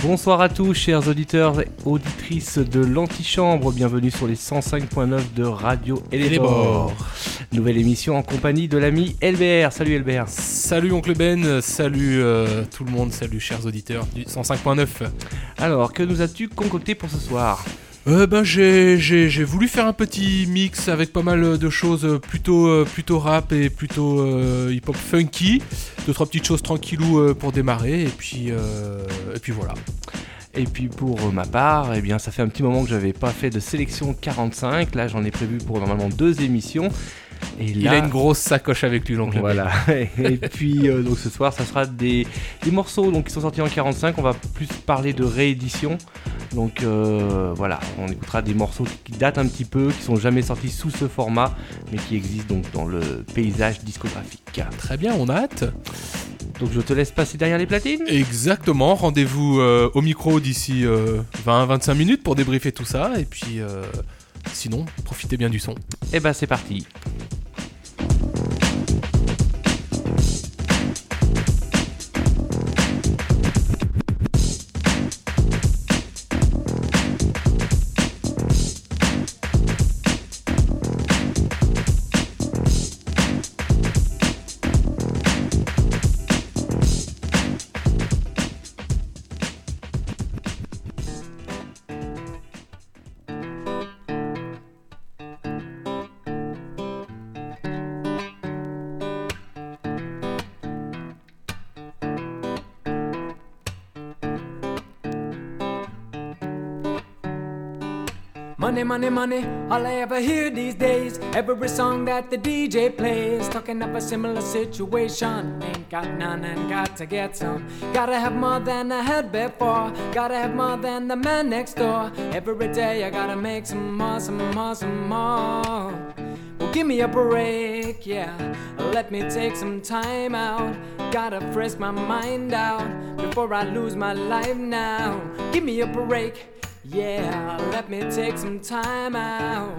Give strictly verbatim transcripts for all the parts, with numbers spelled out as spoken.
Bonsoir à tous, chers auditeurs et auditrices de l'Antichambre. Bienvenue sur les cent cinq virgule neuf de Radio Eléborg. Nouvelle émission en compagnie de l'ami Elbert. Salut Elbert. Salut Oncle Ben, salut euh, tout le monde, salut chers auditeurs du cent cinq virgule neuf. Alors, que nous as-tu concocté pour ce soir ? Euh, ben, j'ai, j'ai, j'ai voulu faire un petit mix avec pas mal de choses plutôt, euh, plutôt rap et plutôt euh, hip-hop funky. Deux, trois petites choses tranquillou euh, pour démarrer et puis, euh, et puis voilà. Et puis pour ma part, eh bien, ça fait un petit moment que j'avais pas fait de sélection quarante-cinq. Là, j'en ai prévu pour normalement deux émissions. Et là, il a une grosse sacoche avec lui, donc voilà. Et puis euh, donc ce soir, ça sera des, des morceaux donc, qui sont sortis en quarante-cinq. On va plus parler de réédition. Donc euh, voilà, on écoutera des morceaux qui datent un petit peu, qui sont jamais sortis sous ce format, mais qui existent donc dans le paysage discographique. Très bien, on a hâte. Donc je te laisse passer derrière les platines. Exactement, rendez-vous euh, au micro d'ici euh, vingt à vingt-cinq minutes pour débriefer tout ça. Et puis euh, sinon, profitez bien du son. Et bah c'est parti. Money, money, money, all I ever hear these days. Every song that the D J plays, talking of a similar situation. Ain't got none and got to get some. Gotta have more than I had before. Gotta have more than the man next door. Every day I gotta make some more, some more, some more. Well, give me a break, yeah. Let me take some time out. Gotta frisk my mind out before I lose my life now. Give me a break. Yeah, let me take some time out.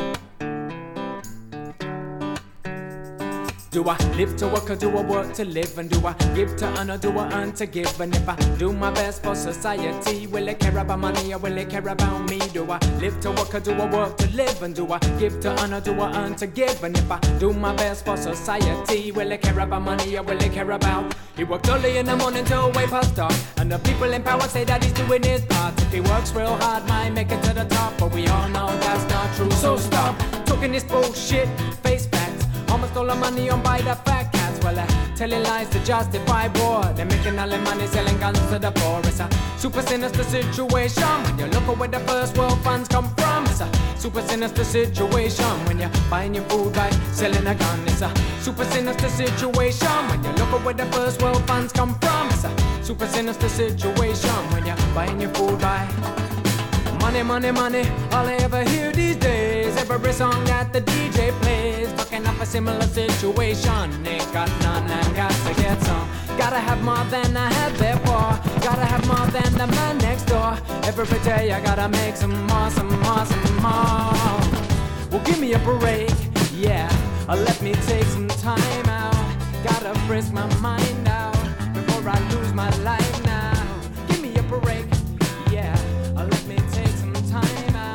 Do I live to work or do I work to live? And do I give to earn or do I earn to give? And if I do my best for society, will it care about money or will it care about me? Do I live to work or do I work to live? And do I give to earn or do I earn to give? And if I do my best for society, will it care about money or will it care about? He worked early in the morning till way past dark, and the people in power say that he's doing his part. If he works real hard, might make it to the top, but we all know that's not true. So stop talking this bullshit, face facts. Almost all the money on by the fat cats. Well, uh, telling lies to justify war. They're making all the money selling guns to the poor. It's a super sinister situation when you look at where the first world funds come from. It's a super sinister situation when you're buying your food by selling a gun. It's a super sinister situation when you look at where the first world funds come from. It's a super sinister situation when you're buying your food by money, money, money, all I ever hear these days. Every song that the D J plays, talking up a similar situation. Ain't got none and got to get some. Gotta have more than I had before. Gotta have more than the man next door. Every day I gotta make some more, some more, some more. Well, give me a break, yeah. Or let me take some time out. Gotta frisk my mind out before I lose my life now. Give me a break, yeah. Or let me take some time out.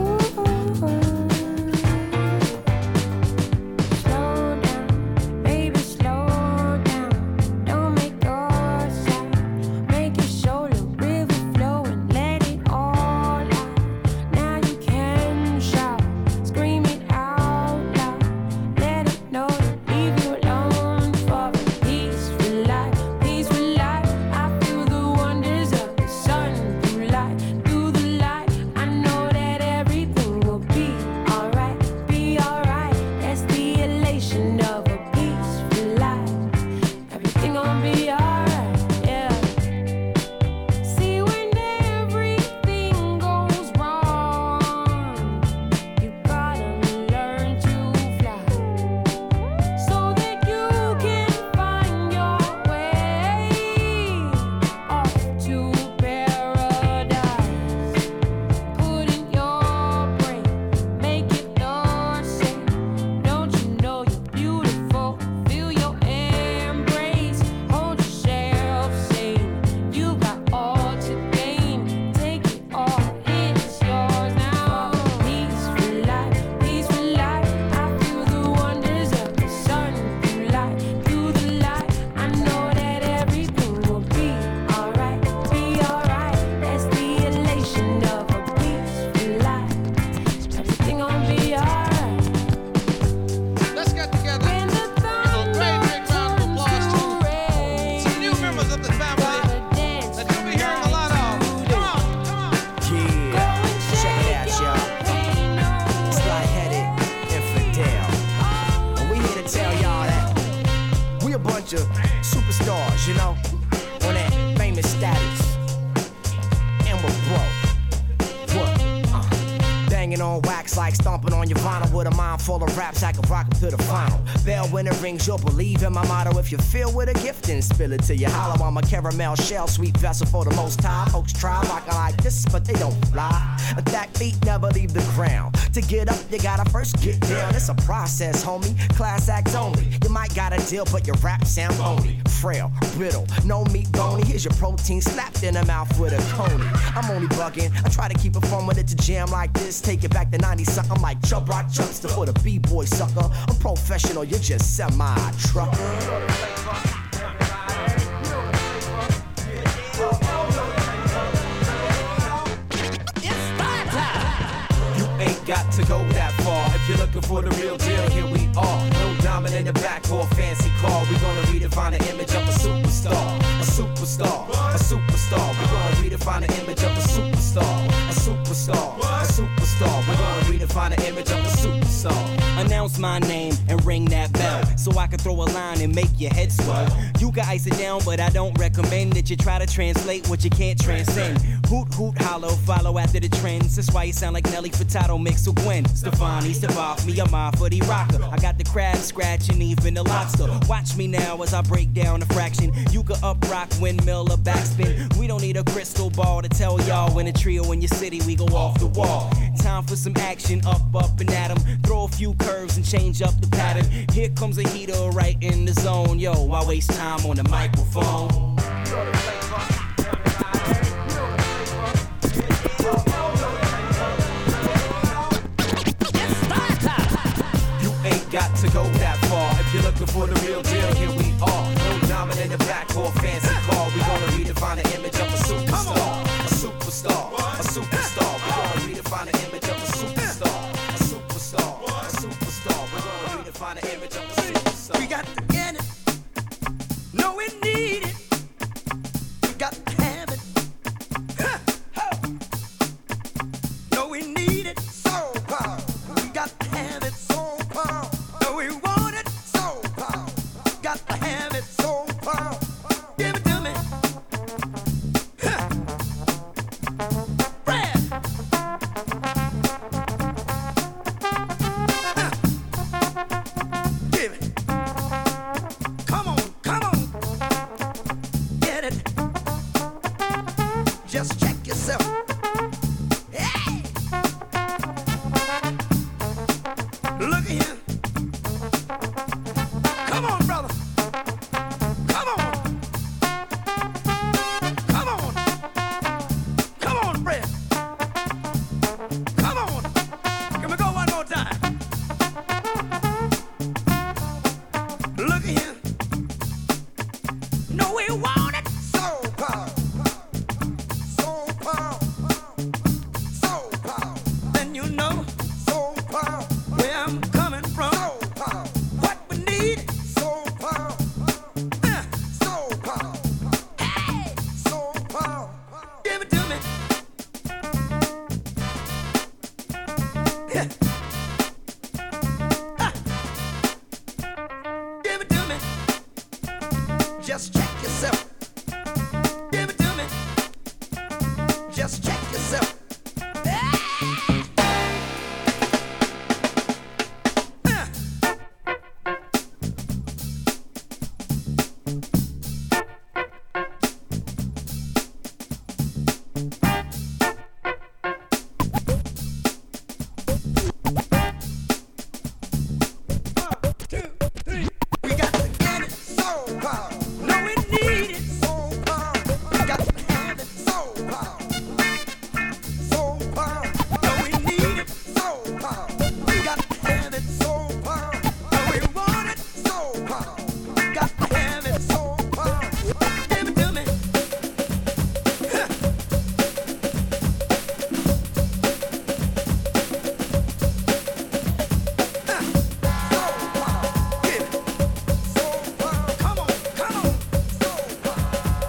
Slow down, baby, slow down. Don't make yourself, make your shoulder river flow and let it all out. Now you can shout, scream it out loud. Let it know to leave you alone for a peaceful life, peaceful life. I feel bunch of superstars, you know, on that famous status. And we're broke. What? Uh, banging on wax like stomping on your vinyl with a mind full of raps. I can rock 'em to the final. Bell when it rings, you'll believe in my motto. If you feel with a gift, then spill it till you hollow. I'm a caramel shell, sweet vessel for the most high. Folks try rockin' like this, but they don't fly. Attack feet never leave the ground. To get up, you gotta first get down. It's a process, homie. Class acts only. You might got a deal, but your rap sound phony. Frail, brittle, no meat bony. Here's your protein slapped in the mouth with a coney. I'm only bugging. I try to keep it fun with it to jam like this. Take it back to ninety something like Chub Rock Chuckster for the B-boy sucker. I'm professional, you're just semi-trucker. Got to go that far. If you're looking for the real deal, here we are. No diamond in the back or a fancy car. We're gonna redefine the image of a superstar. A superstar, a superstar. We're gonna redefine the image of a superstar. A superstar, a superstar. We're gonna redefine the image of a superstar. Announce my name and ring that bell, so I can throw a line and make your head swell. You can ice it down, but I don't recommend that you try to translate what you can't transcend. Hoot, hoot, hollow, follow after the trends. That's why you sound like Nelly Furtado mixed with Gwen Stefani. Step off me, I'm off for the rocker. I got the crab scratching, even the lobster. Watch me now as I break down a fraction. You can up rock, windmill, or backspin. We don't need a crystal ball to tell y'all when a trio in your city, we go off the wall. Time for some action, up, up, and at 'em. Throw a few curves and change up the pattern. Here comes a heater right in the zone. Yo, I waste time on the microphone. You ain't got to go that far. If you're looking for the real deal, here we are. No diamond in the back or fancy car. We're gonna redefine the image of a superstar. A superstar, a superstar. We're gonna redefine the image of a superstar. A superstar, a superstar. We're gonna redefine the image of a superstar. We got to get it. No, we need it. We got to have it. No, we need it. So power. We got to have it. So power. No, we want it. So power. Got to have it. So power. Give it to me. Brad. Give it. Come on, come on. Get it. Just check yourself. Hey! Look at here. Come on, brother. Come on. Come on. Come on, Fred. Come on. Can we go one more time? Look at here. No, we want it. Soul power. Soul power. Soul power. Then you know soul power. Where I'm coming from. Soul power. What we need. Soul power. Uh, soul power. Hey. Soul power. Give it to me. Yeah. Ah. Give it to me. Just check yourself. Give it to me. Just check yourself. Uh. We got to get it. Soul power. No, we need it. Soul power. We got to have it. Soul power. Soul power. No, we need it. Soul power. We got to have it. Soul power. No, we want it. Soul power. We got to have it. Soul power. Give it to me. Huh. Huh. Soul power. Give it. Soul power. Come on, come on. Soul power.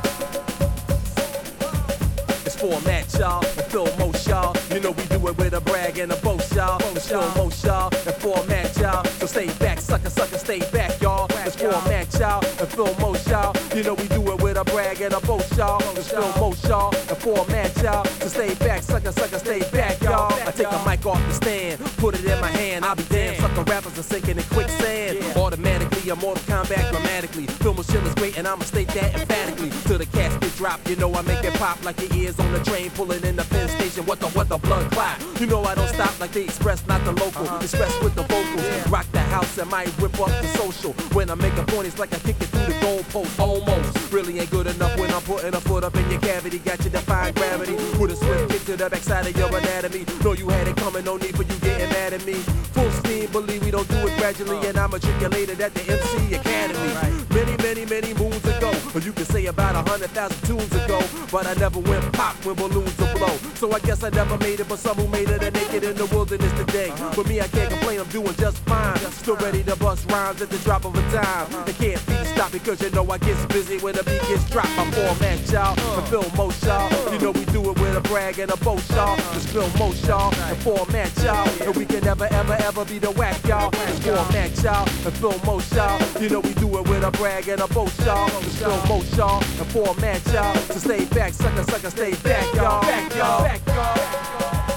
It's format, y'all, and Phil Most, y'all. You know we do it with a brag and a boast, y'all. It's Phil Most, y'all, and format, y'all. So stay back, sucker, sucker, stay back, y'all. It's format, y'all, and and film most y'all. You know we do it with a brag and a boast, y'all. Just film most y'all and format y'all. So stay back, sucker, sucker, stay back, y'all. I take a mic off the stand, put it in my hand. I'll be damned, sucker rappers are sinking in quicksand. Automatically, I'm Mortal Kombat grammatically. Film shit is great and I'ma state that emphatically. Till the casket drop, you know I make it pop like your ears on the train pulling in the Penn Station. What the, what the blood clot? You know I don't stop like the express, not the local. Express with the vocals, rock the house and might whip up the social. When I make a point, it's like I kick it through the goalpost. Almost, really ain't good enough when I'm putting a foot up in your cavity. Got you defying gravity with a swift kick to the backside of your anatomy. Know you had it coming, no need for you getting mad at me. Full steam, believe we don't do it gradually, and I'm matriculated at the M C Academy. Many, many, many moons ago, or you can say about a hundred thousand tunes ago. But I never went pop when balloons will blow. So I guess I never made it, but some who made it are naked in the wilderness today. For me, I can't complain, I'm doing just fine. Still ready to bust rhymes at the drop of a dime. They can't be stopped because you know I get busy when the beat gets dropped. I format y'all, and film most y'all. You know we do it with a brag and a boast, y'all. Just film most y'all, and format y'all. And we can never, ever, ever be the whack, y'all. Just format y'all, and film most y'all. You know we do it with a brag and a boast, y'all. Just film most y'all, and format y'all. So stay back, sucker, sucker, stay back, y'all. Back, y'all. Back, y'all.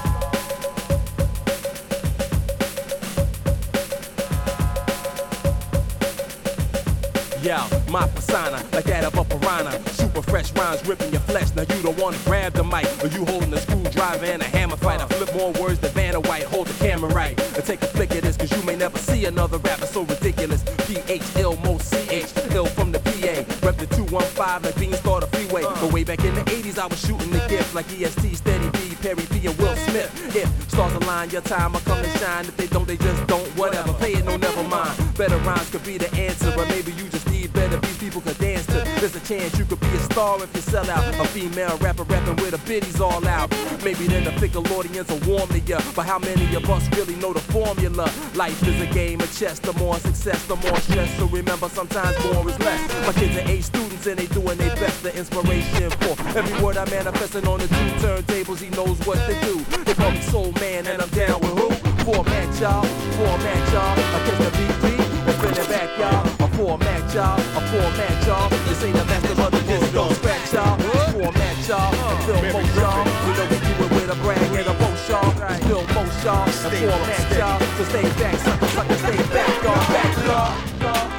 Yeah, my persona, like that of a piranha. Super fresh rhymes ripping your flesh. Now you don't wanna grab the mic, or you holding a screwdriver and a hammer fight. I flip more words than Vanna White. Hold the camera right and take a flick of this, cause you may never see another rapper so ridiculous. P H L, most C H, ill from the P A. Rep the two one five like Beanstar the freeway. But way back in the eighties, I was shooting the gift like E S T, Steady B, Perry P, and Will Smith. If stars align, your time will come and shine. If they don't, they just don't. Whatever, pay it, no, never mind. Better rhymes could be the answer, or maybe you just need better beats people could dance to. There's a chance you could be a star if you sell out. A female rapper rapping with her biddies all out. Maybe then the fickle audience will warm to ya. But how many of us really know the formula? Life is a game of chess. The more success, the more stress. So remember, sometimes more is less. My kids are A students and they doing their best. The inspiration for every word I manifesting on the two turntables. He knows what to do. They call me Soul Man and I'm down with who? Format y'all, format y'all. Against the B P, and bring it back y'all. A format y'all, a format y'all. This ain't the master of the disc, don't scratch y'all. Format y'all, and film most y'all. You know we do it with a brag and a boast y'all. Just film most y'all, and format y'all. So stay back, sucker, sucker, stay back y'all, back y'all.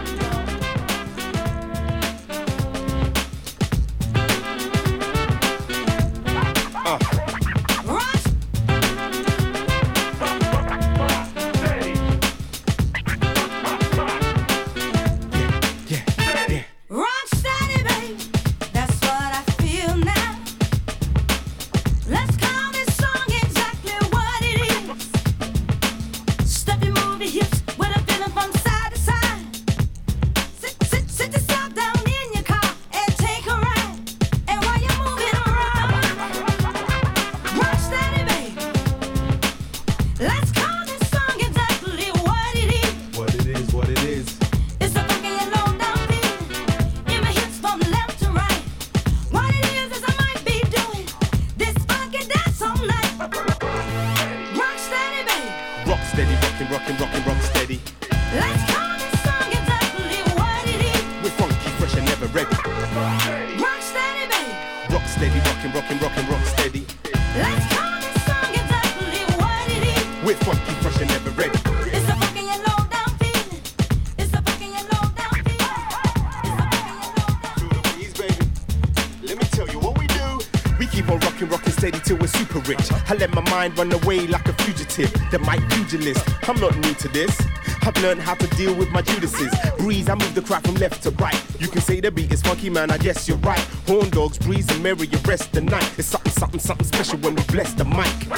I let my mind run away like a fugitive, the mic pugilist. I'm not new to this. I've learned how to deal with my Judases. Breeze, I move the crowd from left to right. You can say the beat is funky, man, I guess you're right. Horn dogs, breeze and merry, you rest the night. It's something, something, something special when we bless the mic.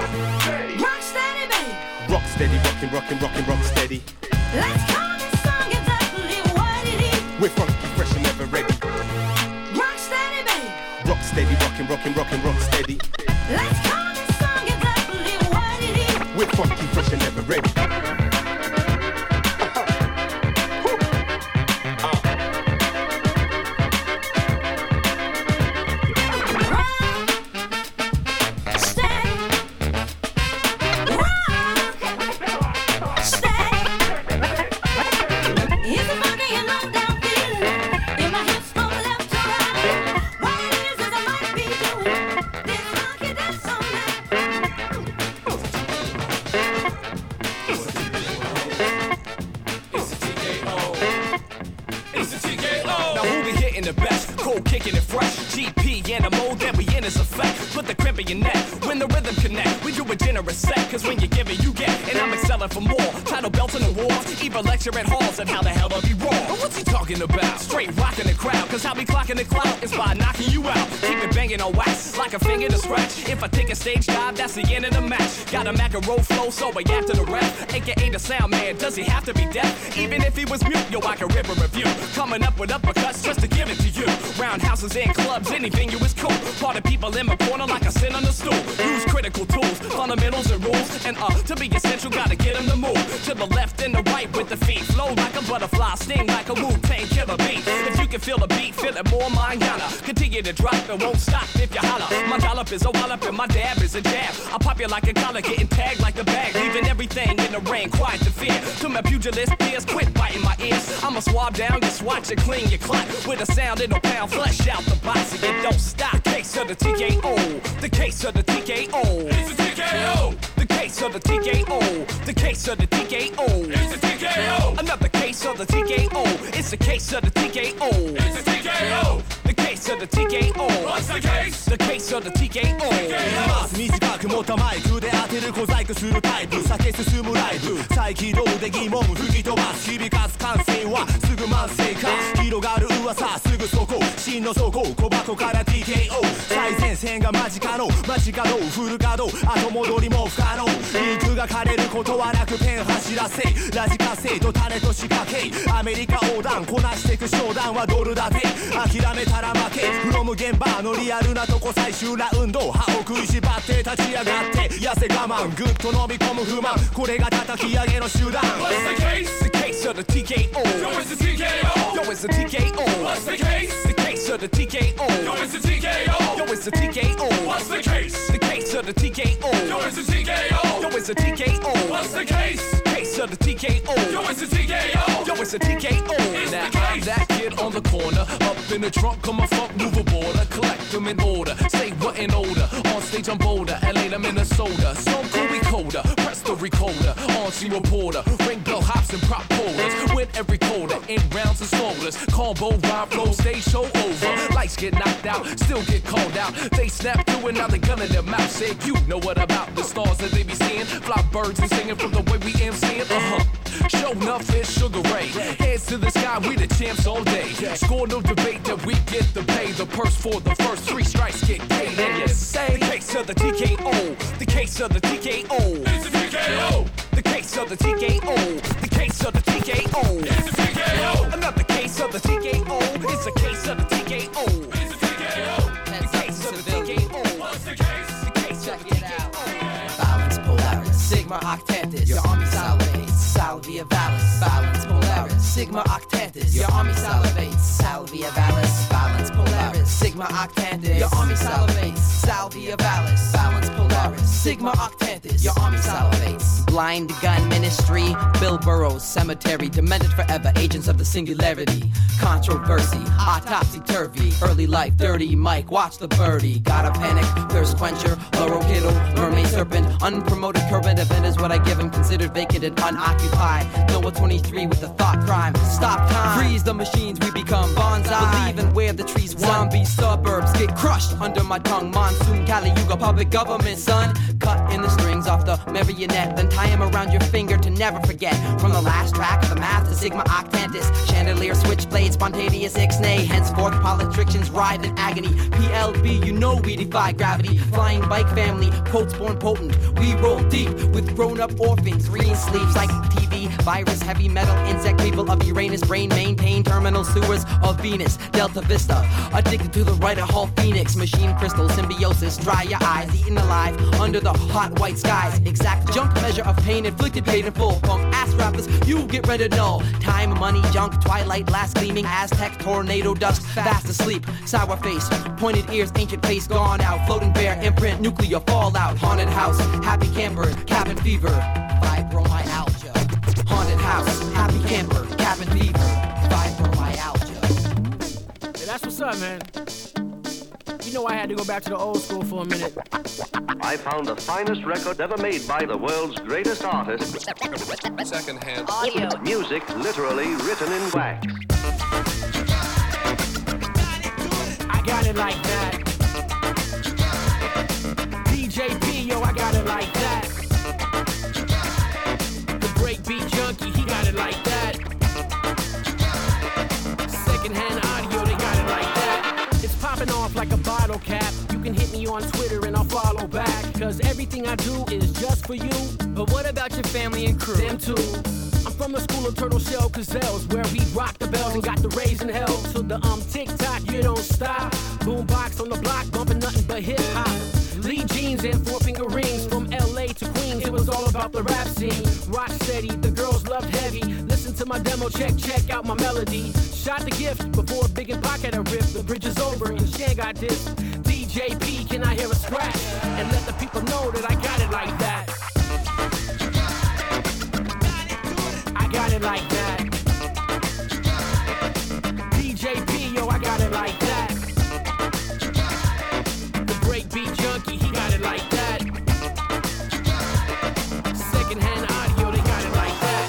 Rock steady, baby. Rock steady, rockin', rockin', rockin', rock steady. Let's call this song exactly what it is. We're funky, fresh and never ready. Rock steady, baby. Rock steady, rockin', rockin', rockin', rock steady. Let's call this song exactly what it is. We're funky, fresh and never ready. It's a funky and low down feeling. kicking the best, cold kicking it fresh. G P and the mode that we in is effect. Put the crimp in your neck when the rhythm connect. We do a generous set, cause when you give it, you get. And I'm excelling for more. Title belts and awards, even lecture at halls and how the hell I be raw. But what's he talking about? Straight rocking the crowd, cause how we clocking the clout is by knocking you out. Keep it banging on wax, like a finger to scratch. If I take a stage dive, that's the end of the match. Got a Mac and roll flow, so I after the rap. A K A the sound man, does he have to be deaf? Even if he was mute, yo, I can rip a review. Coming up with uppercuts just to give it to you. Roundhouses and clubs, any venue is cool. Party people in my corner like I sit on the stool. Use critical tools, fundamentals and rules. And uh, to be essential, gotta get him to move. To the left and the right with the feet. Flow like a butterfly, sting like a Wu-Tang killer beat. If you can feel the beat, feel it more, manana. Continue to drop and won't stop if you holler. My dollop is a wallop and my dab is a jab. I pop you like a collar, getting tagged like the bag. Leaving everything in the rain, quiet to fear. To my pugilist peers, quit biting my ears. I'ma swab down your swatch and clean your clot. With a sound it'll pound flesh out the box and it don't stop. Case of the T K O, the case of the T K O. It's a T K O. The case of the T K O, the case of the T K O. It's a T K O. Another case of the T K O. It's a case of the T K O. It's a T K O. The case of the T K O. What's the case? The case of the T K O. 短く持ったマイクで当てる小細工するタイプ酒進むライブ再起動で疑問吹き飛ばす響かす感染はすぐ慢性化広がる噂すぐそこ真の底小箱から ティーケーオー 最前線が間近の街角フル稼働後戻りも不可能リンクが枯れることはなくペン走らせラジカセと種と仕掛けアメリカ横断こなしてく商談はドル建て諦めたら負けフロム現場のリアルなとこ最終ラウンド歯を食いしばって立ち上がって痩せ我慢ぐっと飲み込む不満これが叩き上げの手段 What's the case? The case of the T K O. Yo, it's the T K O. Yo, it's the T K O. What's the case? The case of the T K O. Yo, it's the T K O. Yo, it's the T K O. What's the case? The case of the T K O. Yo, it's the T K O. Yo, it's the T K O. What's the case? Case of the T K O. Yo, it's the T K O. Yo, it's the T K O. Now I'm that kid on the corner, up in the trunk of my funk mover border, collect them in order, say what in order. On stage I'm bolder, L A to Minnesota, some cool we colder, press the recorder, on scene reporter, ring bell hops and prop holders, win every quarter, in rounds and slowers, combo rhyme flow, stage show over, lights get knocked out, still get called out, they snap through and now they gun in their mouth, say you know what about the stars that they be seeing, fly birds and singing from the way we MCing, uh-huh. Show enough is Sugar Ray. Heads to the sky, we the champs all day. Score no debate that we get the pay. The purse for the first three strikes get paid. And you say, the case of the T K O. The case of the T K O. It's the T K O. The case of the T K O. The case of the T K O. It's the T K O. Another case of the T K O. It's a case of the T K O. It's the T K O. The case of the T K O. What's the case? The case of the T K O. Balance, Polaris, Sigma Octantis. Your army salivates, Salvia Vallis. Balance, Polaris, Sigma Octantis. Your army salivates, Salvia Vallis. Balance, Polaris, Sigma Octantis. Your army salivates, Salvia Vallis. Balance, Polaris, Sigma Octantis. Your army salivates. Blind gun ministry, Bill Burroughs cemetery, demented forever, agents of the singularity. Controversy, autopsy turvy, early life, dirty Mike, watch the birdie. Gotta panic, thirst quencher, Laurel Kittle, mermaid serpent, unpromoted current event is what I give him, considered vacant and unoccupied. Noah twenty-three with the thought crime, stop time, freeze the machines, we become bonsai. Believe in where the trees zombie suburbs get crushed under my tongue. Monsoon, Kali Yuga, public government, son. Cut in the strings off the marionette, then tie him around your finger to never forget. From the last track of the math to Sigma Octantis, chandelier, switchblade, spontaneous ixnay. Henceforth, politicians ride in agony. P L B, you know we defy gravity. Flying bike family, quotes born potent. We roll deep with grown-up orphans. Green sleeves like T V, virus, heavy metal, insect people of Uranus, brain maintain terminal sewers of Venus, Delta Vista. Addicted to the Writer Hall Phoenix, machine crystal symbiosis. Dry your eyes, eaten alive under the hot white skies. Exact junk measure of pain inflicted, paid in full. Punk ass rappers, you get ready to null. Time, money, junk, twilight, last gleaming, Aztec, tornado, dust, fast asleep. Sour face, pointed ears, ancient pace gone out. Floating bear, imprint, nuclear fallout. Haunted house, happy camper, cabin fever, fibromyalgia. Haunted house, happy camper, cabin fever, fibromyalgia. Hey, that's what's up, man. You know I had to go back to the old school for a minute. I found the finest record ever made by the world's greatest artist. Secondhand audio. Music literally written in wax. got it like that. D J P, yo, I got it like that. The breakbeat junkie, he got it like that. Secondhand audio, they got it like that. It's popping off like a bottle cap. You can hit me on Twitter and I'll follow back. Cause everything I do is just for you. But what about your family and crew? Them too. I'm from the school of turtle shell gazelles, where we rock the bells and got the rays in hell. To the um tick tock, you don't stop. Boombox on the block, bumping nothing but hip hop. Lee jeans and four finger rings. From L A to Queens, it was all about the rap scene. Rock steady, the girls loved heavy. Listen to my demo, check, check out my melody. Shot the gift before Big and Pac had a riff. The bridge is over and Shan got this. D J P, can I hear a scratch? And let the people know that I got it like that. I got it like that. D J P, yo, I got it like that. The breakbeat junkie, he got it like that. Secondhand audio, they got it like that.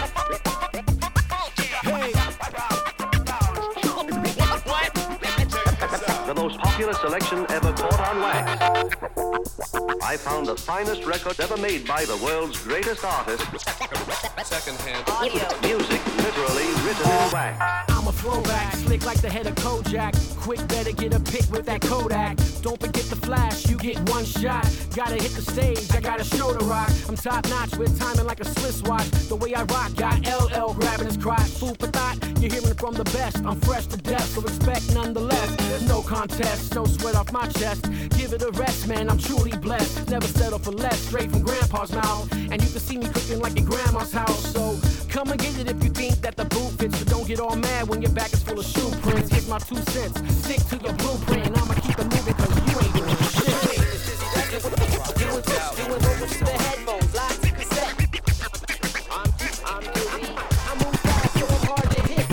The most popular selection ever caught on wax. I found the finest record ever made by the world's greatest artist. Secondhand audio. Music literally written in wax. I'm a throwback, slick like the head of Kojak. Quick, better get a pic with that Kodak. Don't forget the flash, you get one shot. Gotta hit the stage, I got a show to rock. I'm top notch with timing like a Swiss watch. The way I rock, got L L grabbing his crotch. Food for thought, you're hearing from the best. I'm fresh to death, so expect nonetheless. There's no contest, no sweat off my chest. Give it a rest, man, I'm truly blessed. Never settle for less, straight from grandpa's mouth. And you can see me cooking like at grandma's house. So come and get it if you think that the boot fits. But don't get all mad when your back is full of shoe prints. Here's my two cents, stick to your blueprint. And I'ma keep it moving cause you ain't doing shit. Do it, do it over to the headphones, live to cassette. I'm, I'm busy, I move fast so I'm hard to hit.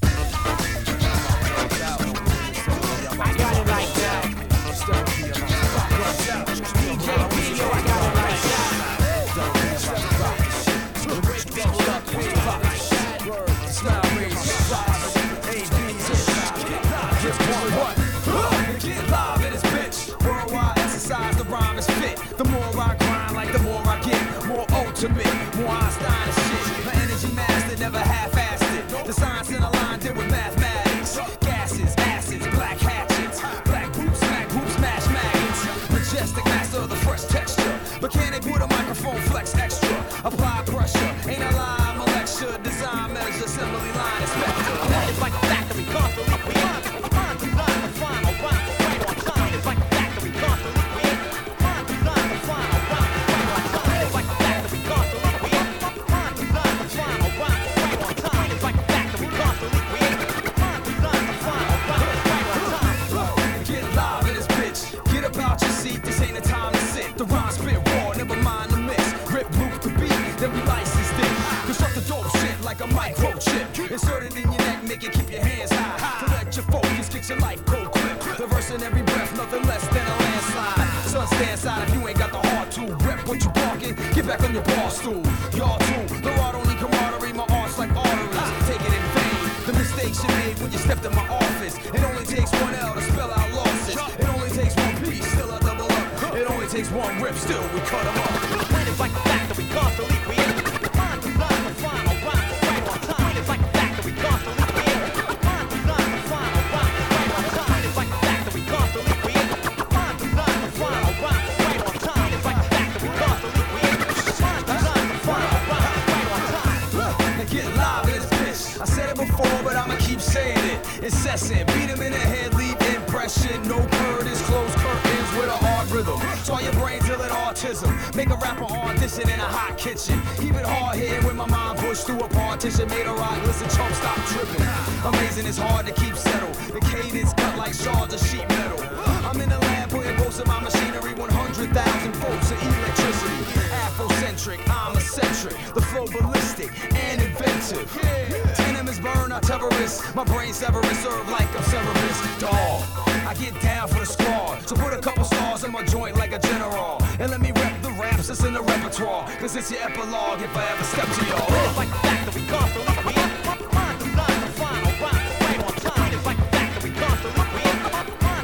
I got it like that. D J P, yo, I got it like that. Get live in this bitch. Worldwide exercise, the rhyme is fit. The more I grind, like the more I get. More ultimate, more Einstein and shit. My energy master, never half-assed it. The science in a line did with mathematics. Gases, acids, black hatchets. Black boots, smack boots, smash maggots. Majestic master of the fresh texture. But can they put a microphone flex extra? Apply pressure, ain't a lie, I'm a lecture. Design, measure, simile, line, inspector. It's like a factory, constantly we on. Find design, the final rhyme, right on time. It's like a factory, constantly we in. Find design, the final rhyme, right on time. It's like a factory, constantly we in. Find design, the final rhyme, right on time. It's like a factory, constantly we in. Find design, the final rhyme, right on time. Get live in this bitch. Get up out your seat. This ain't the time to sit. The rhyme spit raw, never mind the mix. Rip, loop the beat, then we licensed it. Construct the dope shit like a microchip. Insert it in your neck, make it keep your hands high. Collect your focus, get your life go clip. The verse in every breath, nothing less than a landslide. Son, stand aside if you ain't got the heart to. Rep what you barking, get back on your bar stool. Y'all too, the raw don't need camaraderie. My art's like arteries, take it in vain. The mistakes you made when you stepped in my office. It only takes one L to spell out losses. It only takes one piece, still a double up. It only takes one rip, still we cut them up. It's like a factory, constantly we in. Find design, the final rhyme, right on time. It's like a factory, constantly we in. Find design, the final rhyme, right on time. It's like a factory, constantly we in. Find design, the final rhyme, right on time. It's like a factory, constantly we in. Find design, the final rhyme, right on time. Look, and get live in this bitch. I said it before, but I'ma keep saying it. Incessant, beat him in the head, leave impression. No curtains, closed curtains with a hard rhythm. So your brain till it autism. Make a rapper audition in a hot kitchen. Keep it hard here when my mind pushed through a partition. Made a rock, listen, chump, stop tripping. Amazing, it's hard to keep settled. The cadence cut like shards of sheet metal. I'm in the lab putting most of my machinery. one hundred thousand volts of electricity. Afrocentric, I'm eccentric. The flow ballistic and inventive. Denim is burn, I terrorists. My brain severance serve like a Cerberus. Dog, I get down for the squad. So put a couple stars in my joint like a general. And let me rep the raps that's in the repertoire. Cause it's your epilogue if I ever step to y'all. It's like a factory, constantly we in. Find design, the final rhyme, right on time. It's like a factory, constantly we in. Find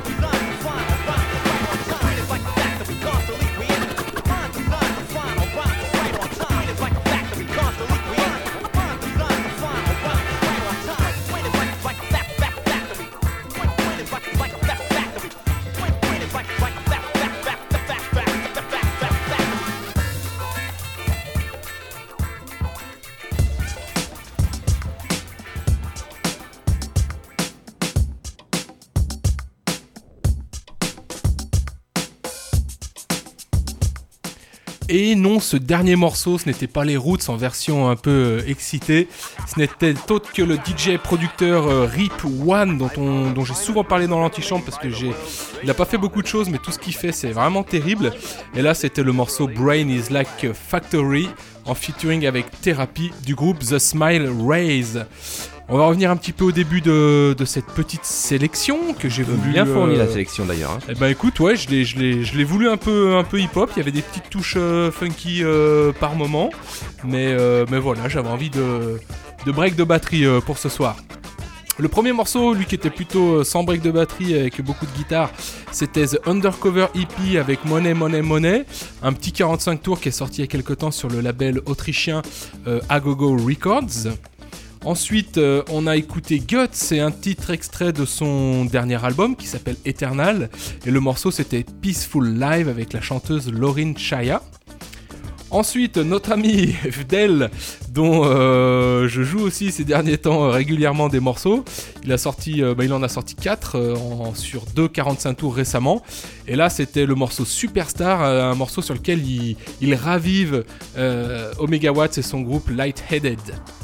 Et non, ce dernier morceau, ce n'était pas les Roots en version un peu euh, excitée. Ce n'était autre que le D J producteur euh, Rip One, dont, on, dont j'ai souvent parlé dans l'antichambre parce que j'ai, il n'a pas fait beaucoup de choses, mais tout ce qu'il fait, c'est vraiment terrible. Et là, c'était le morceau Brain is Like a Factory, en featuring avec Therapy du groupe The Smile Rays. On va revenir un petit peu au début de, de cette petite sélection que j'ai voulu... Bien fourni euh, la sélection d'ailleurs. Hein. Eh ben écoute, ouais, je l'ai, je l'ai, je l'ai voulu un peu, un peu hip-hop. Il y avait des petites touches euh, funky euh, par moment, mais, euh, mais voilà, j'avais envie de, de break de batterie euh, pour ce soir. Le premier morceau, lui qui était plutôt sans break de batterie avec beaucoup de guitare, c'était The Undercover E P avec Money Money Money, un petit quarante-cinq tours qui est sorti il y a quelques temps sur le label autrichien euh, Agogo Records. Ensuite, euh, on a écouté Guts, c'est un titre extrait de son dernier album qui s'appelle Eternal, et le morceau c'était Peaceful Live avec la chanteuse Lauryn Chaya. Ensuite, notre ami Fdel, dont euh, je joue aussi ces derniers temps euh, régulièrement des morceaux. Il a sorti, euh, bah, il en a sorti quatre euh, en, sur deux quarante-cinq tours récemment. Et là, c'était le morceau Superstar, euh, un morceau sur lequel il, il ravive euh, Omega Watts et son groupe Lightheaded.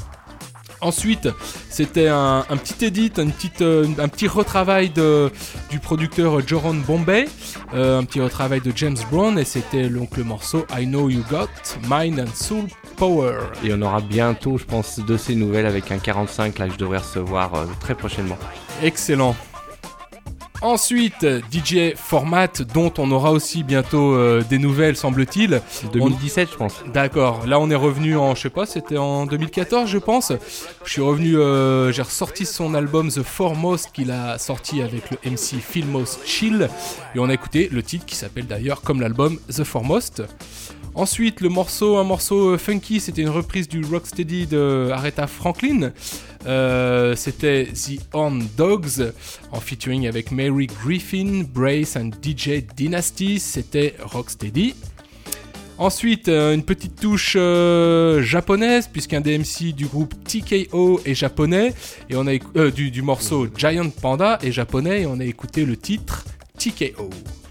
Ensuite, c'était un, un petit edit, une petite, euh, un petit retravail de, du producteur Joron Bombay, euh, un petit retravail de James Brown, et c'était donc le morceau I Know You Got Mind and Soul Power. Et on aura bientôt, je pense, de ces nouvelles avec un quarante-cinq là que je devrais recevoir euh, très prochainement. Excellent. Ensuite, D J Format, dont on aura aussi bientôt euh, des nouvelles, semble-t-il. deux mille dix-sept, on... je pense. D'accord. Là, on est revenu en, je sais pas, c'était en deux mille quatorze, je pense. Je suis revenu, euh, j'ai ressorti son album The Foremost qu'il a sorti avec le M C Filmos Chill. Et on a écouté le titre qui s'appelle d'ailleurs comme l'album The Foremost. Ensuite, le morceau, un morceau funky, c'était une reprise du Rocksteady de Aretha Franklin. Euh, c'était The Horn Dogs en featuring avec Mary Griffin, Brace and D J Dynasty. C'était Rocksteady. Ensuite, euh, une petite touche euh, japonaise, puisqu'un des M C du groupe T K O est japonais, et on a éc- euh, du, du morceau Giant Panda est japonais, et on a écouté le titre T K O.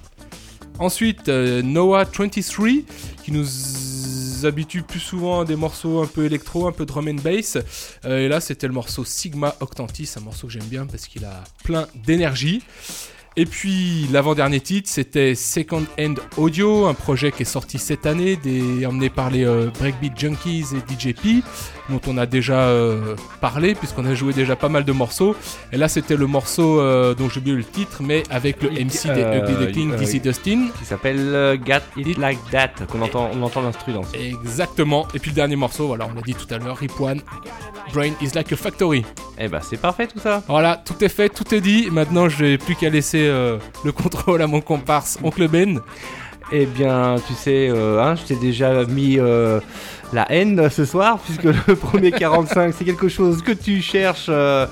Ensuite, euh, Noah vingt-trois, qui nous habitue plus souvent à des morceaux un peu électro, un peu drum and bass. Euh, et là, c'était le morceau Sigma Octantis, un morceau que j'aime bien parce qu'il a plein d'énergie. Et puis, l'avant-dernier titre, c'était Second Hand Audio, un projet qui est sorti cette année, des, emmené par les euh, Breakbeat Junkies et D J P, dont on a déjà euh, parlé, puisqu'on a joué déjà pas mal de morceaux. Et là, c'était le morceau euh, dont j'ai oublié le titre, mais avec le M C des euh, Ugly Duckling, euh, Dizzy Dustin. Qui s'appelle euh, Got It Like That, qu'on entend, on entend l'instru dans ça. Exactement. Et puis le dernier morceau, voilà, on l'a dit tout à l'heure, Rip One, Brain is Like a Factory. Eh ben, c'est parfait tout ça. Voilà, tout est fait, tout est dit. Maintenant, je n'ai plus qu'à laisser euh, le contrôle à mon comparse, Oncle Ben. Eh bien, tu sais, euh, hein, je t'ai déjà mis euh, la haine ce soir, puisque le premier quarante-cinq, c'est quelque chose que tu cherches euh,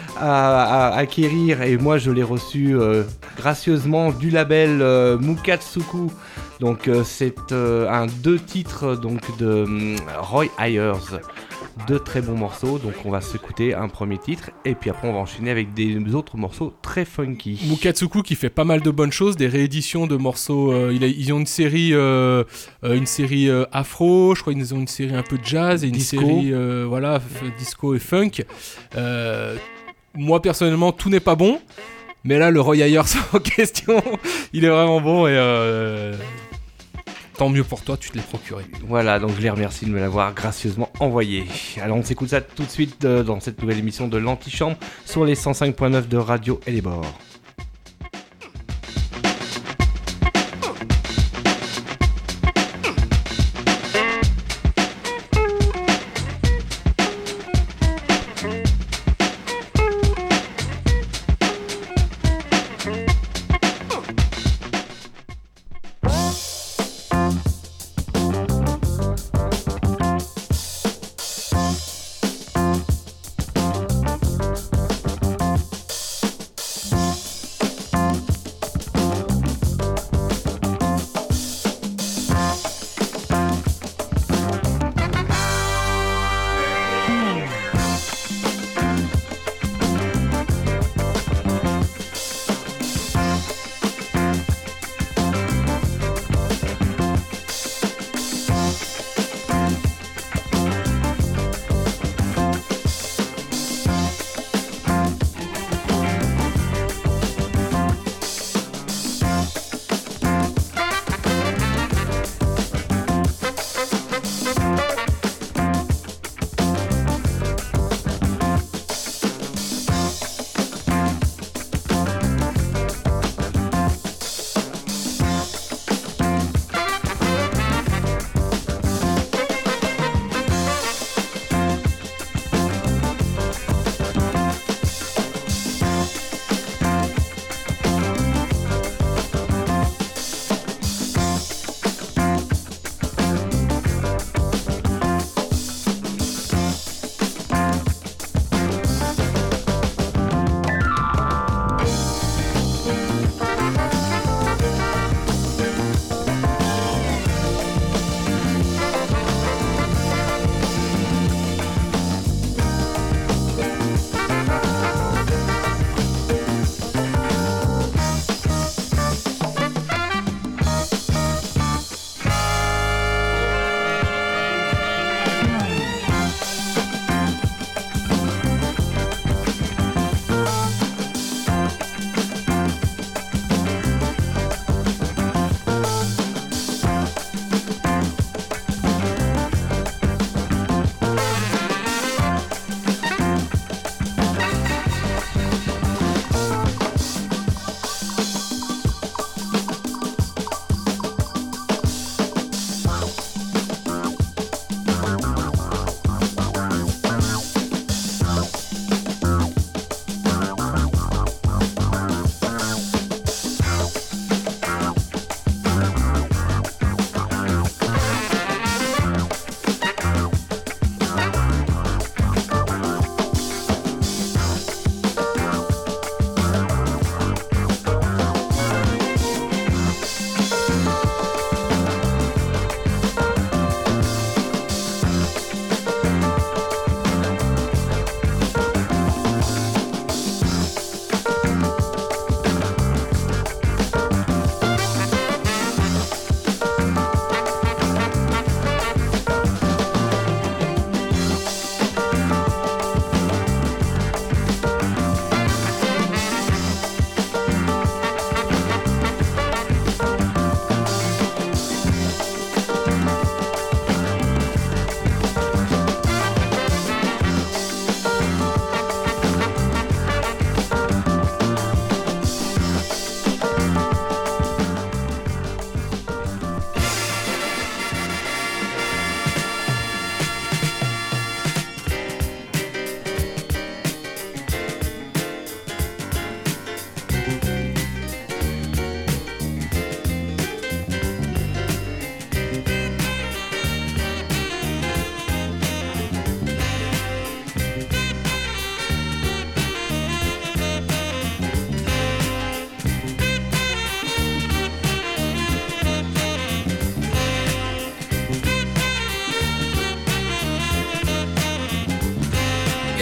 à, à acquérir, et moi, je l'ai reçu euh, gracieusement du label euh, Mukatsuku. Donc, euh, c'est euh, un deux titres donc de euh, Roy Ayers. Deux très bons morceaux, donc on va s'écouter un premier titre et puis après on va enchaîner avec des autres morceaux très funky. Mukatsuku qui fait pas mal de bonnes choses, des rééditions de morceaux. Euh, il a, ils ont une série, euh, euh, une série euh, afro, je crois qu'ils ont une série un peu de jazz et une disco. série euh, voilà f- disco et funk. Euh, moi personnellement, tout n'est pas bon, mais là le Roy Ayers en question, il est vraiment bon et euh, tant mieux pour toi, tu te l'es procuré. Voilà, donc je les remercie de me l'avoir gracieusement envoyé. Alors on s'écoute ça tout de suite euh, dans cette nouvelle émission de l'Antichambre sur les cent cinq point neuf de Radio et les bords. Thank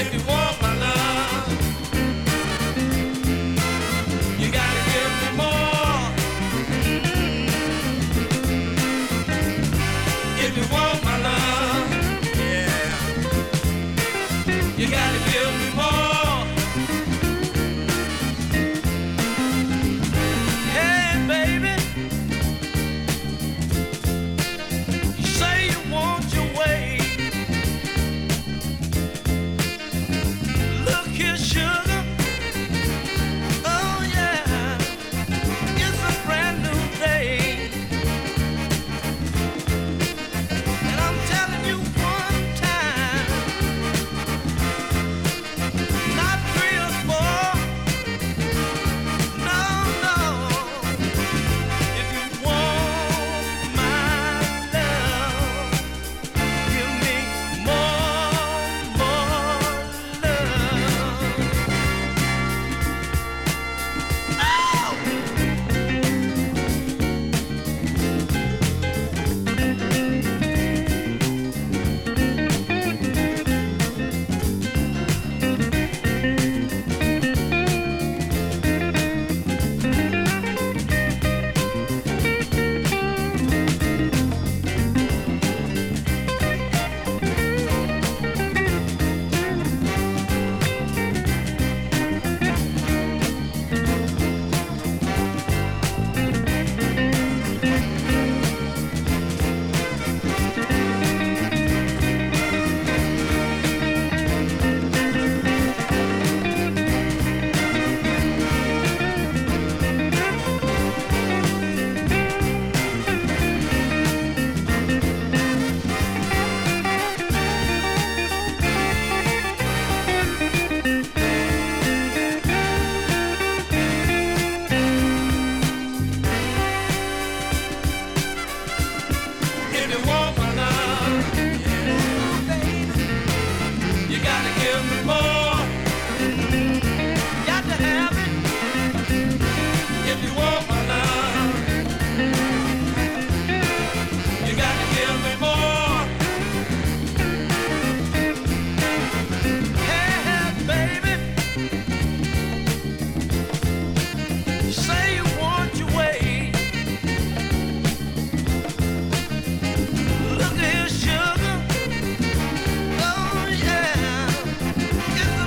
Look at his sugar. Oh yeah, it's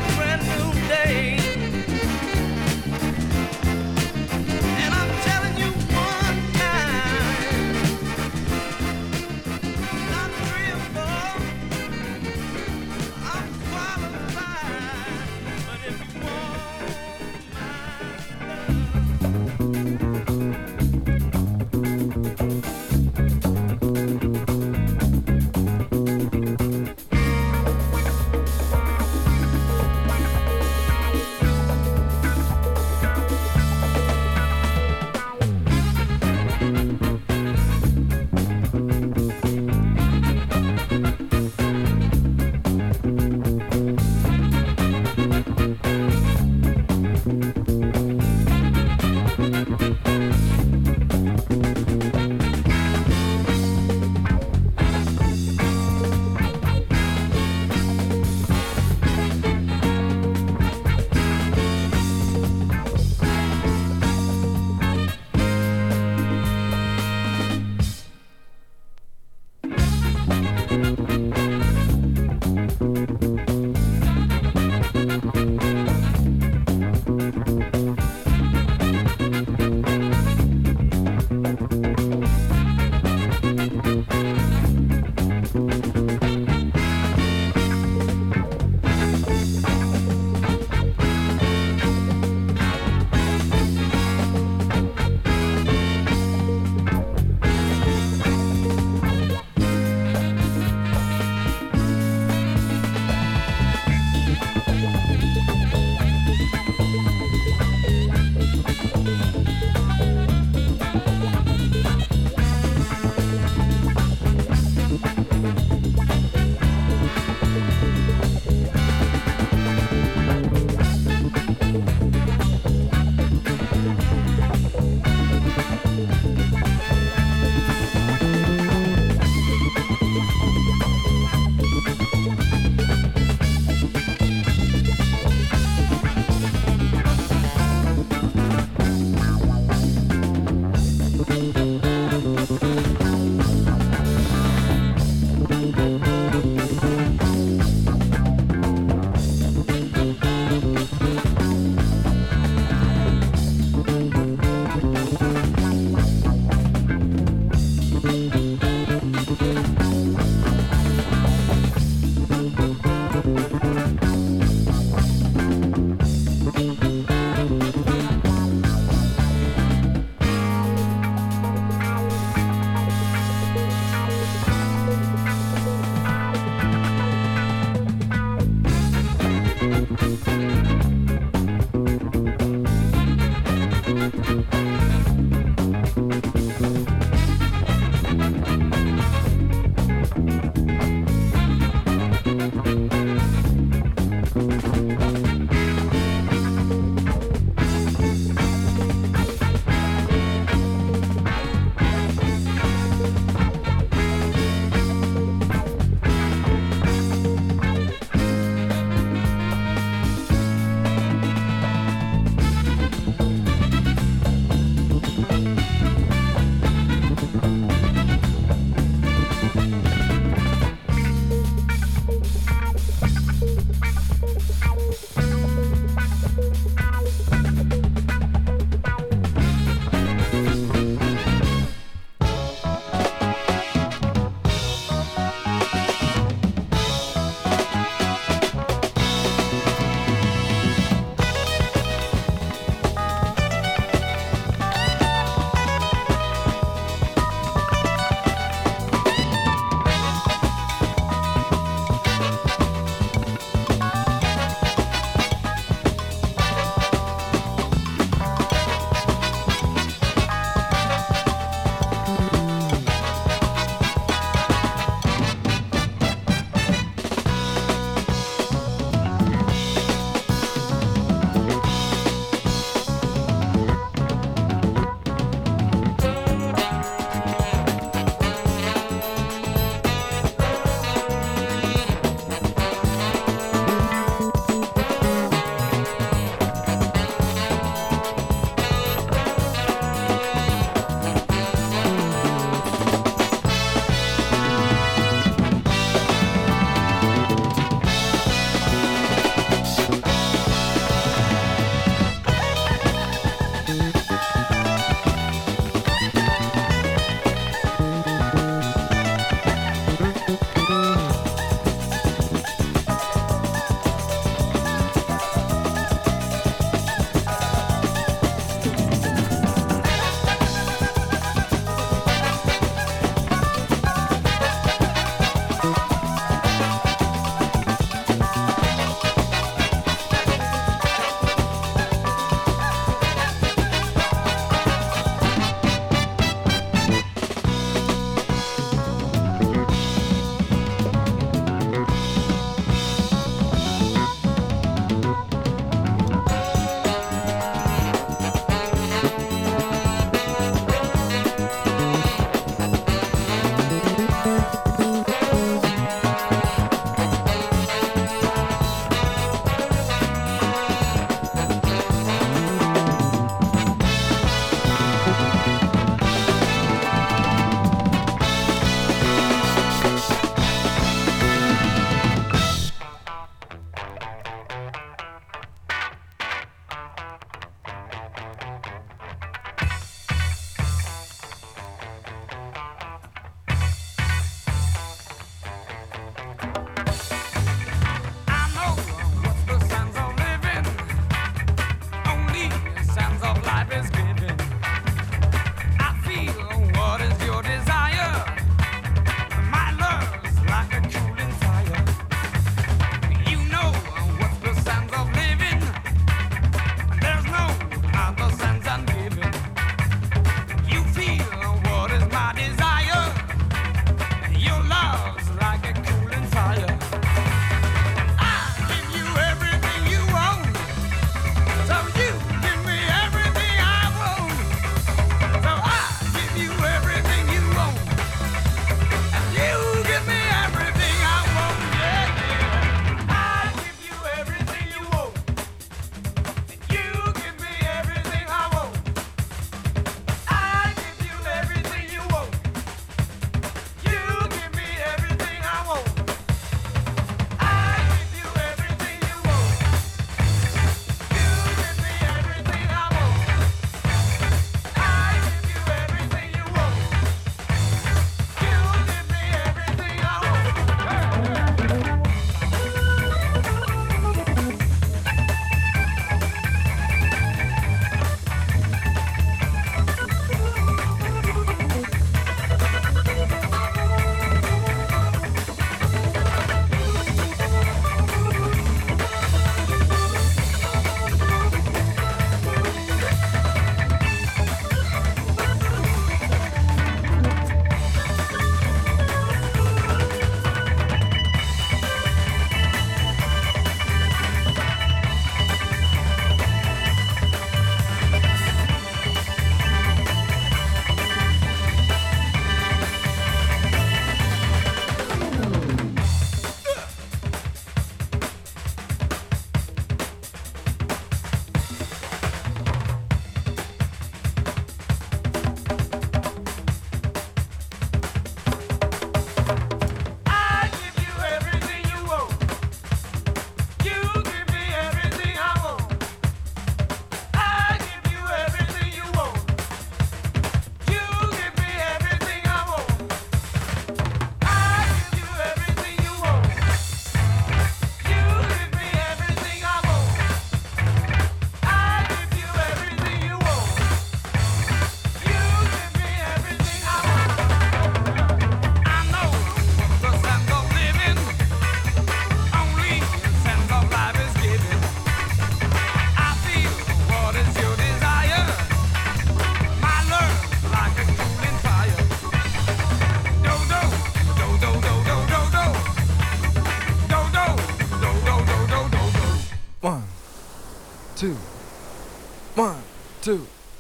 two, one, two.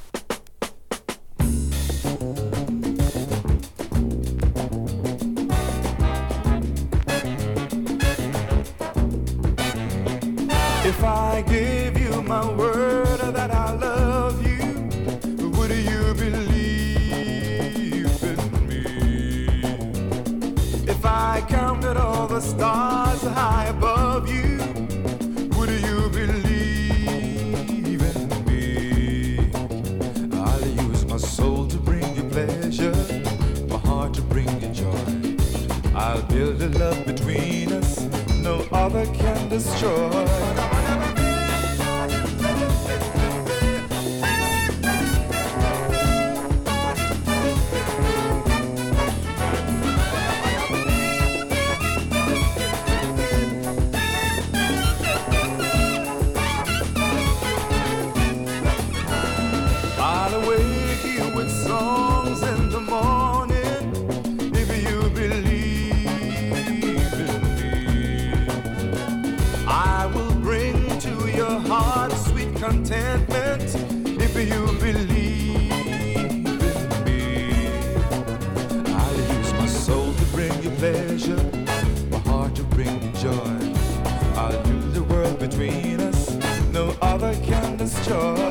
If I gave you my word that I love you, would you believe in me? If I counted all the stars high above you, would you believe in me? I'll use my soul to bring you pleasure, my heart to bring you joy. I'll build a love between us no other can destroy. I'll awake you with songs in the morning if you believe in me. I will bring to your heart sweet contentment if you believe in me. I'll use my soul to bring you pleasure, my heart to bring you joy. I'll do the world between us, no other can destroy.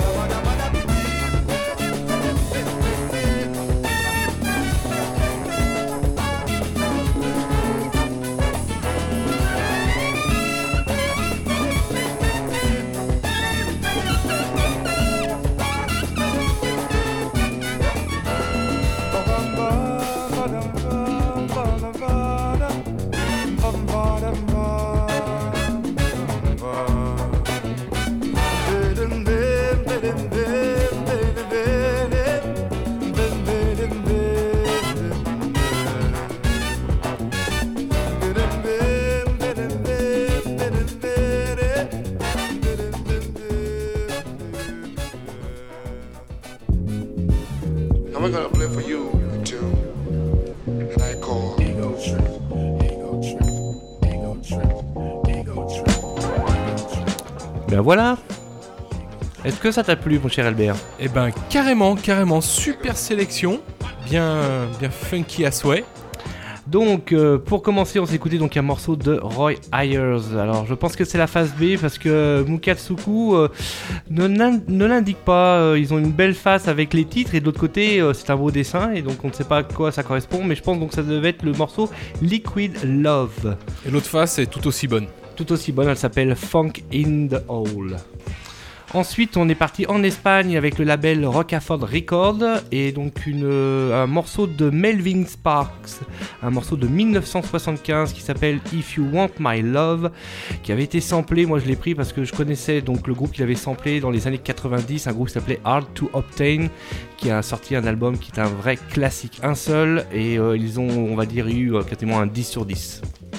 And we're gonna play for you a tune that I call Ego Trip. Ego Trip. Ego Trip. Ego Trip. Ben voilà. Est-ce que ça t'a plu, mon cher Albert? Eh ben carrément, carrément, super sélection, bien, bien funky à souhait. Donc, euh, pour commencer, on s'est écouté donc un morceau de Roy Ayers. Alors, je pense que c'est la phase B parce que Mukatsuku euh, ne, ne l'indique pas. Euh, ils ont une belle face avec les titres et de l'autre côté, euh, c'est un beau dessin et donc on ne sait pas à quoi ça correspond. Mais je pense donc que ça devait être le morceau Liquid Love. Et l'autre face est tout aussi bonne. Tout aussi bonne, elle s'appelle Funk in the Hole. Ensuite, on est parti en Espagne avec le label Rocaford Records et donc une, euh, un morceau de Melvin Sparks, un morceau de dix-neuf cent soixante-quinze qui s'appelle If You Want My Love, qui avait été samplé. Moi, je l'ai pris parce que je connaissais donc le groupe qui l'avait samplé dans les années quatre-vingt-dix, un groupe qui s'appelait Hard to Obtain, qui a sorti un album qui est un vrai classique, un seul, et euh, ils ont, on va dire, eu euh, quasiment un dix sur dix.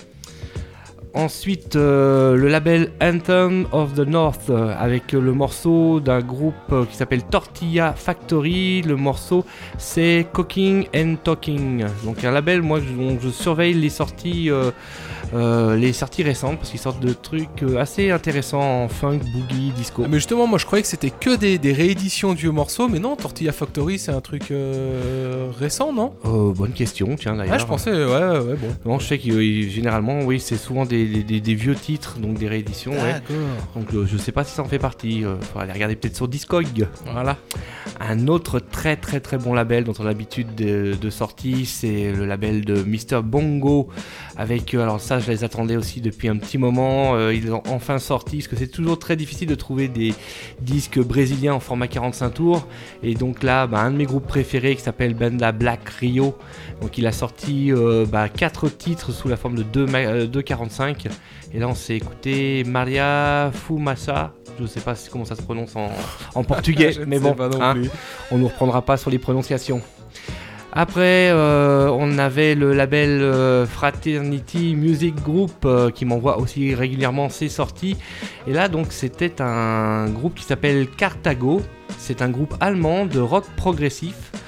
Ensuite, euh, le label Anthem of the North euh, avec le morceau d'un groupe euh, qui s'appelle Tortilla Factory. Le morceau, c'est Cooking and Talking. Donc un label, moi, dont je surveille les sorties, euh, euh, les sorties récentes parce qu'ils sortent de trucs euh, assez intéressants en funk, boogie, disco. Mais justement, moi, je croyais que c'était que des, des rééditions de vieux morceaux, mais non, Tortilla Factory, c'est un truc euh, récent, non? euh, Bonne question, tiens d'ailleurs. Ah, je pensais, ouais, ouais, bon. Non, je sais que euh, généralement, oui, c'est souvent des Des, des, des vieux titres, donc des rééditions. Ouais. Donc euh, je sais pas si ça en fait partie. Il euh, faudra aller regarder peut-être sur Discog. Voilà. Un autre très très très bon label dont on a l'habitude de, de sortie, c'est le label de mister Bongo. Avec, euh, alors ça je les attendais aussi depuis un petit moment. Euh, ils ont enfin sorti, parce que c'est toujours très difficile de trouver des disques brésiliens en format quarante-cinq tours. Et donc là, bah, un de mes groupes préférés qui s'appelle Banda Black Rio. Donc il a sorti euh, bah, quatre titres sous la forme de deux quarante-cinq. Et là on s'est écouté Maria Fumaça, je sais pas comment ça se prononce en, en portugais, mais bon, hein, on nous reprendra pas sur les prononciations. Après, euh, on avait le label euh, Fraternity Music Group euh, qui m'envoie aussi régulièrement ses sorties. Et là, donc, c'était un groupe qui s'appelle Carthago. C'est un groupe allemand de rock progressif.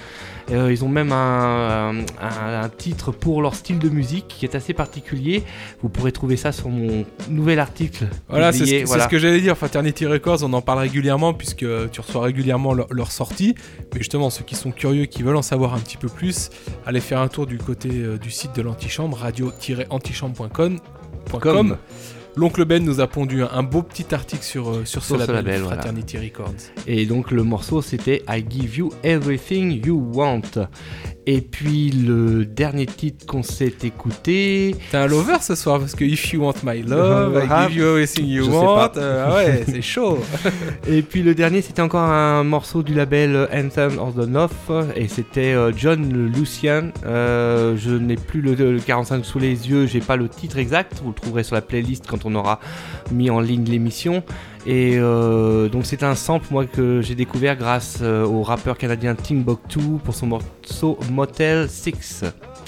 Euh, ils ont même un, un, un titre pour leur style de musique qui est assez particulier. Vous pourrez trouver ça sur mon nouvel article. Voilà, c'est, publié, ce, voilà. c'est ce que j'allais dire. Fraternity Records, on en parle régulièrement puisque tu reçois régulièrement leurs leur sorties. Mais justement, ceux qui sont curieux, qui veulent en savoir un petit peu plus, allez faire un tour du côté euh, du site de l'Antichambre, radio tiret antichambre point com. Comme. L'oncle Ben nous a pondu un, un beau petit article sur, euh, sur ce Sur ce label, label, Fraternity voilà. Records. Et donc le morceau c'était I Give You Everything You Want. Et puis le dernier titre qu'on s'est écouté. T'es un lover ce soir parce que If You Want My Love, I Ah, Give You Everything You je sais Want. pas. Euh, ah ouais, c'est chaud. Et puis le dernier c'était encore un morceau du label Anthem of the North et c'était euh, John Lucian. Euh, je n'ai plus le, le quarante-cinq sous les yeux, j'ai pas le titre exact. Vous le trouverez sur la playlist quand on aura mis en ligne l'émission. Et euh, donc c'est un sample moi que j'ai découvert grâce euh, au rappeur canadien Timbuktu pour son morceau Motel six.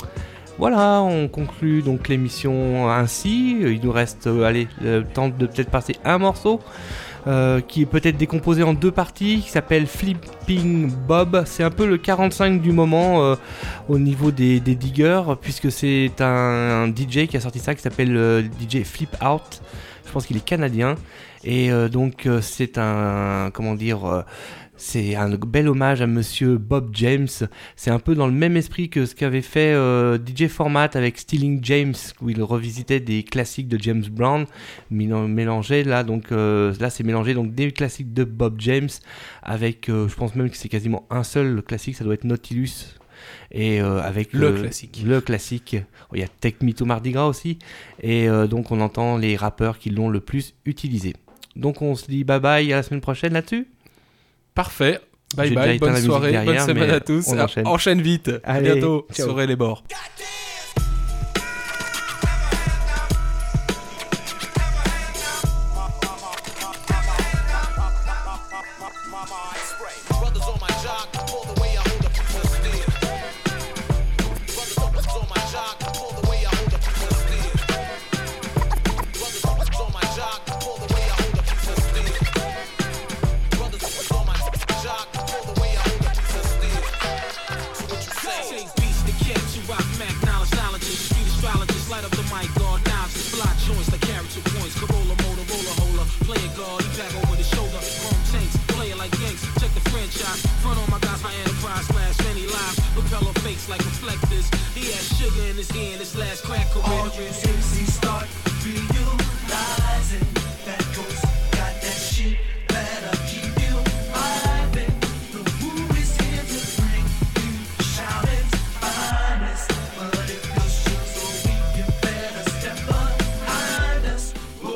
Voilà, on conclut donc l'émission ainsi. Il nous reste euh, allez, le temps de peut-être passer un morceau euh, qui est peut-être décomposé en deux parties, qui s'appelle Flipping Bob. C'est un peu le quarante-cinq du moment euh, au niveau des, des diggers, puisque c'est un, un D J qui a sorti ça qui s'appelle euh, D J Flip Out. Je pense qu'il est canadien. Et euh, donc euh, c'est un, comment dire, euh, c'est un bel hommage à monsieur Bob James. C'est un peu dans le même esprit que ce qu'avait fait euh, D J Format avec Stealing James, où il revisitait des classiques de James Brown, mélangés là, donc euh, là c'est mélangé donc des classiques de Bob James avec, euh, je pense même que c'est quasiment un seul classique, ça doit être Nautilus. Et euh, avec le euh, classique. Le classique. Il y a Take Me to Mardi Gras aussi. Et euh, donc on entend les rappeurs qui l'ont le plus utilisé. Donc on se dit bye bye à la semaine prochaine là-dessus. Parfait. Bye J'ai bye, déjà bonne éteint la soirée, musique bonne derrière, semaine mais à tous. on enchaîne. Enchaîne vite. À Allez, bientôt. ciao. Saurez les bords. Brothers on my jock, pull the way I hold up people still. Brothers on my jock, pull the way I hold up people still. Brothers on my jock, pull the way I hold up people still. Brothers on my jock, pull the way I hold up people still. So what you say? Take beats to catch you rock Mac knowledge, knowledge, street astrologist, light up the mic, guard knives, block joints like character points, Corolla, Motorola, hola, play it guard, he back over the shoulder, chrome tanks, play it like gangs, check the franchise, front on my guys, my enterprise, flash many lives, propeller fakes like reflectors, he had sugar in his ear in his last crack career. All you M Cs start realizing that ghost got that shit that'll keep you vibing. The mood is here to bring you shouting finest, but if you're shook so weak, you better step behind us.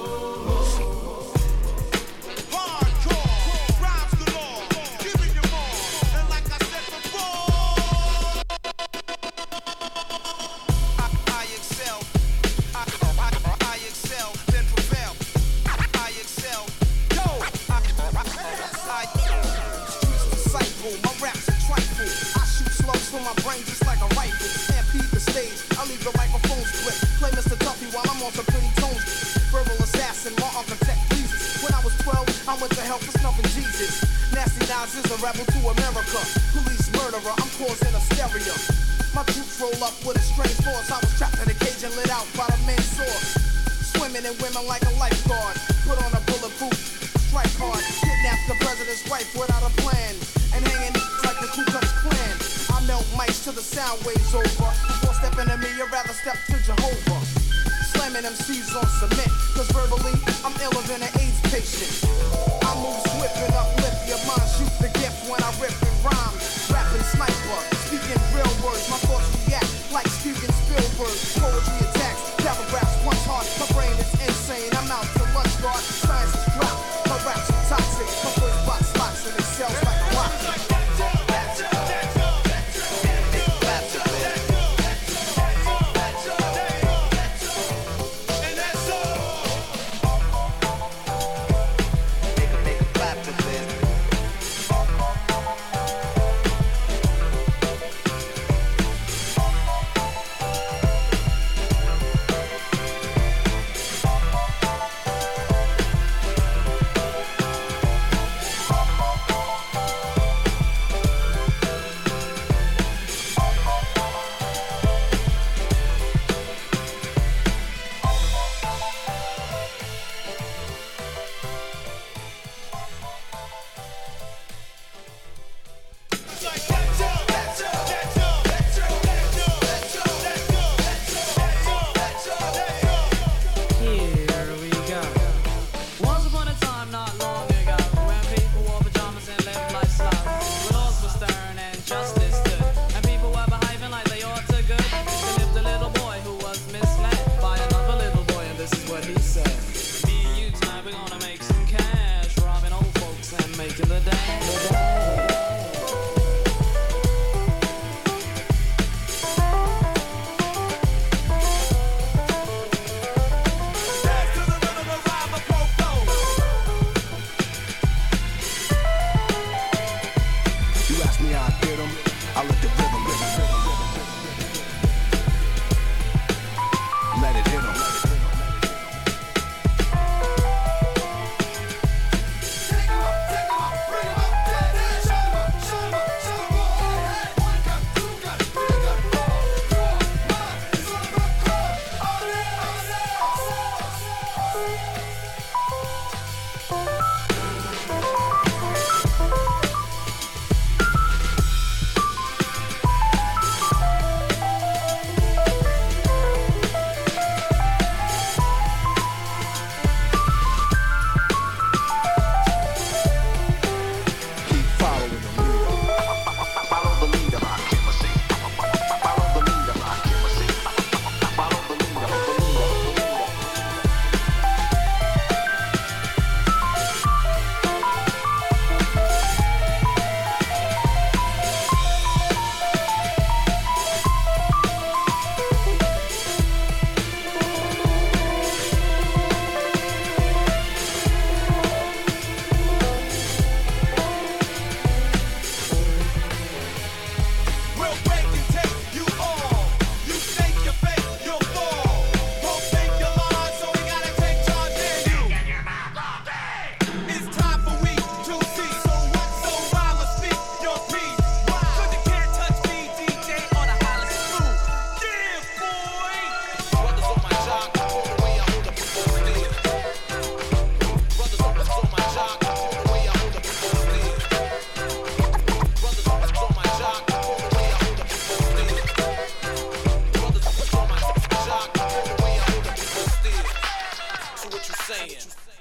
I excel, I, I, I excel, then prevail. I excel, yo, I, I, streets disciple, my raps are trifle. I shoot slugs from my brain just like a rifle. Stampede the stage, I leave the microphone split. Play Mister Tuffy while I'm on some pretty tones. Verbal assassin, my architect pleases. When I was twelve, I went to hell for snuffing Jesus. Nasty Nas is a rebel to America. Police murderer, I'm causing hysteria. My troops roll up with a strange force. I was trapped in a cage and lit out by the main source. Swimming in women like a lifeguard. Put on a bulletproof, strike hard. Kidnap the president's wife without a plan. And hanging like the Ku Klux Klan. I melt mics till the sound waves over. Before stepping to me, you'd rather step to Jehovah. Slamming M Cs on cement. Cause verbally, I'm iller than an AIDS patient. I move swift and uplift your mind. Shoot the gift when I rip and rhyme. Rapping sniper, speaking real words. My thoughts react like Steven Spielberg. Poetry attacks, paragraphs punch hard. My brain is insane, I'm out to lunch guard. Science is dropped, my raps are toxic. My voice box locks and it sells like a rocket. till the day. You ask me how I did 'em, I let the rhythm, rhythm, rhythm, rhythm. Let it hit 'em. What you saying?